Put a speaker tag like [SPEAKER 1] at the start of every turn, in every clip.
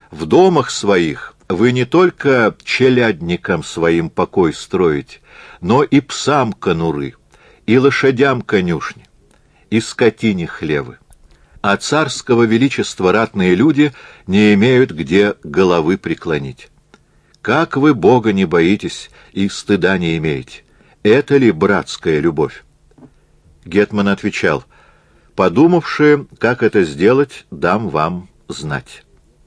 [SPEAKER 1] В домах своих вы не только челядникам своим покой строите, но и псам конуры, и лошадям конюшни, и скотине хлевы. А царского величества ратные люди не имеют где головы преклонить. Как вы Бога не боитесь и стыда не имеете? Это ли братская любовь? Гетман отвечал: подумавши, как это сделать, дам вам знать.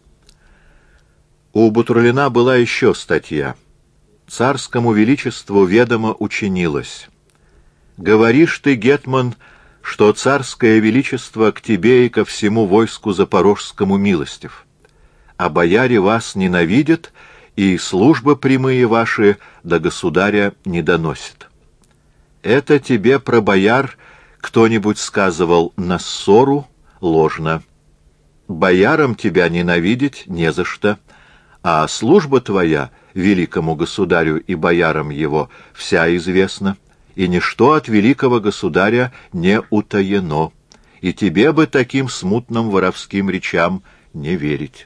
[SPEAKER 1] У Бутурлина была еще статья. Царскому величеству ведомо учинилось: говоришь ты, гетман, что царское величество к тебе и ко всему войску запорожскому милостив, а бояре вас ненавидят, и службы прямые ваши до государя не доносят. Это тебе про бояр кто-нибудь сказывал на ссору ложно. Боярам тебя ненавидеть не за что, а служба твоя великому государю и боярам его вся известна, и ничто от великого государя не утаено, и тебе бы таким смутным воровским речам не верить.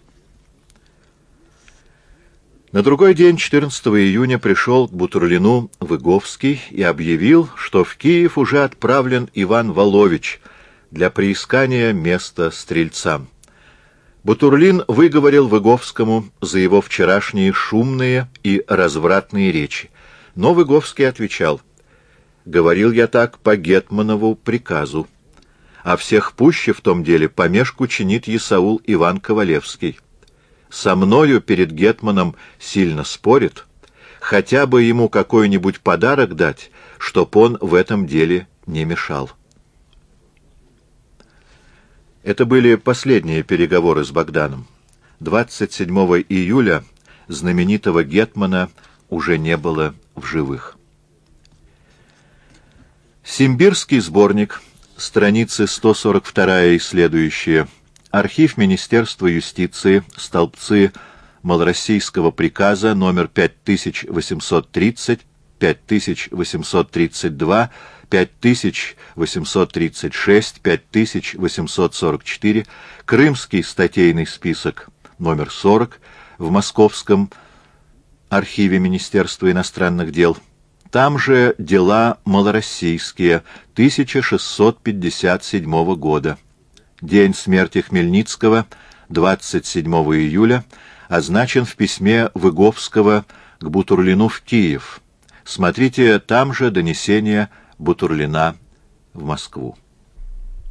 [SPEAKER 1] На другой день, 14 июня, пришел к Бутурлину Выговский и объявил, что в Киев уже отправлен Иван Волович для приискания места стрельцам. Бутурлин выговорил Выговскому за его вчерашние шумные и развратные речи, но Выговский отвечал: «Говорил я так по гетманову приказу, а всех пуще в том деле помешку чинит Исаул Иван Ковалевский. Со мною перед гетманом сильно спорит, хотя бы ему какой-нибудь подарок дать, чтоб он в этом деле не мешал». Это были последние переговоры с Богданом. 27 июля знаменитого гетмана уже не было в живых. Симбирский сборник, страницы 142 и следующие, архив Министерства юстиции, столбцы Малороссийского приказа номер 5830, 5832, 5836, 5844, Крымский статейный список номер 40 в Московском архиве Министерства иностранных дел. Там же дела малороссийские 1657 года. День смерти Хмельницкого, 27 июля, означен в письме Выговского к Бутурлину в Киев. Смотрите там же донесение Бутурлина в Москву.